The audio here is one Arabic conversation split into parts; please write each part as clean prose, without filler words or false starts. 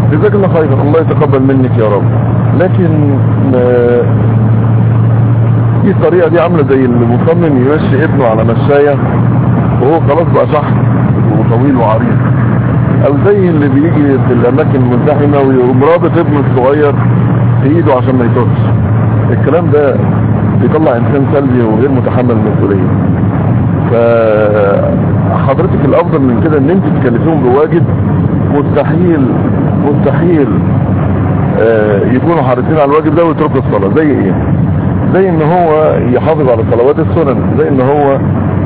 جزاك الله خيرا، الله يتقبل منك يا رب. لكن دي الطريقة دي عاملة زي المصمم يمشي ابنه على مشاية وهو خلاص بقى شحط وطويل وعريض، او زي اللي بيجي في الاماكن المزدحمة ويقوم رابط ابنه الصغير في ايده عشان ما يتوهش. الكلام ده بيطلع انسان سلبي وغير متحمل المسؤولية. فحضرتك الافضل من كده ان انت تكلفيهم بواجب مستحيل يكونوا حريصين على الواجب ده ويتركوا الصلاة. زي ايه؟ زي ان هو يحافظ على صلوات السنن، زي ان هو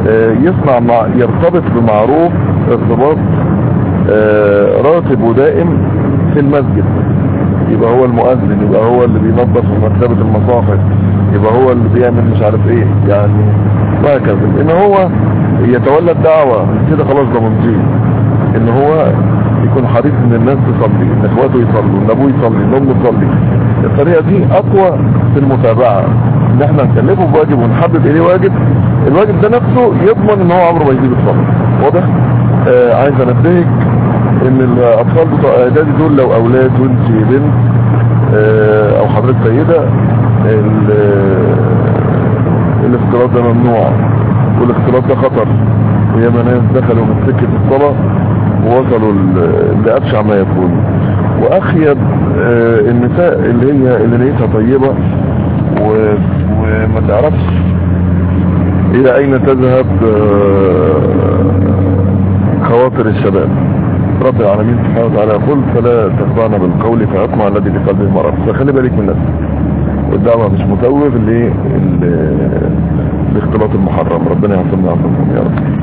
يرتبط بمعروف ارتباط راتب ودائم في المسجد، يبقى هو المؤذن، يبقى هو اللي بينظف مكتبة المصاحف، يبقى هو اللي بيعمل مش عارف ايه يعني، وهكذا. ان هو يتولى الدعوة كده خلاص ده منتهي. ان هو يكون حريص ان الناس تصلي، ان اخواته يصلوا، ان ابوه يصلي، ان امه تصلي. الطريقة دي اقوى في المتابعة، ان احنا نكلفه بواجب ونحدد اليه واجب، الواجب ده نفسه يضمن ان هو عمره ما يجيب الصلاة. واضح؟ عايز انبهك ان الاطفال بتوع اعدادي دول لو اولاد وانت بنت او حضرتك سيدة، الاختلاط ده ممنوع، والاختلاط ده خطر، وياما ناس دخلوا من سكة الصلاة ووصلوا لأبشع ما يكون. واخيب النساء اللي نيتها طيبة وما تعرفش الى اين تذهب خواطر الشباب. رب العالمين سبحانه وتعالى يقول فلا تخضعن بالقول فيطمع الذي في قلبه مرض. فخلي بالك من نفسك، والدعوة مش متوب لاختلاط المحرم. ربنا يعصمنا يا رب.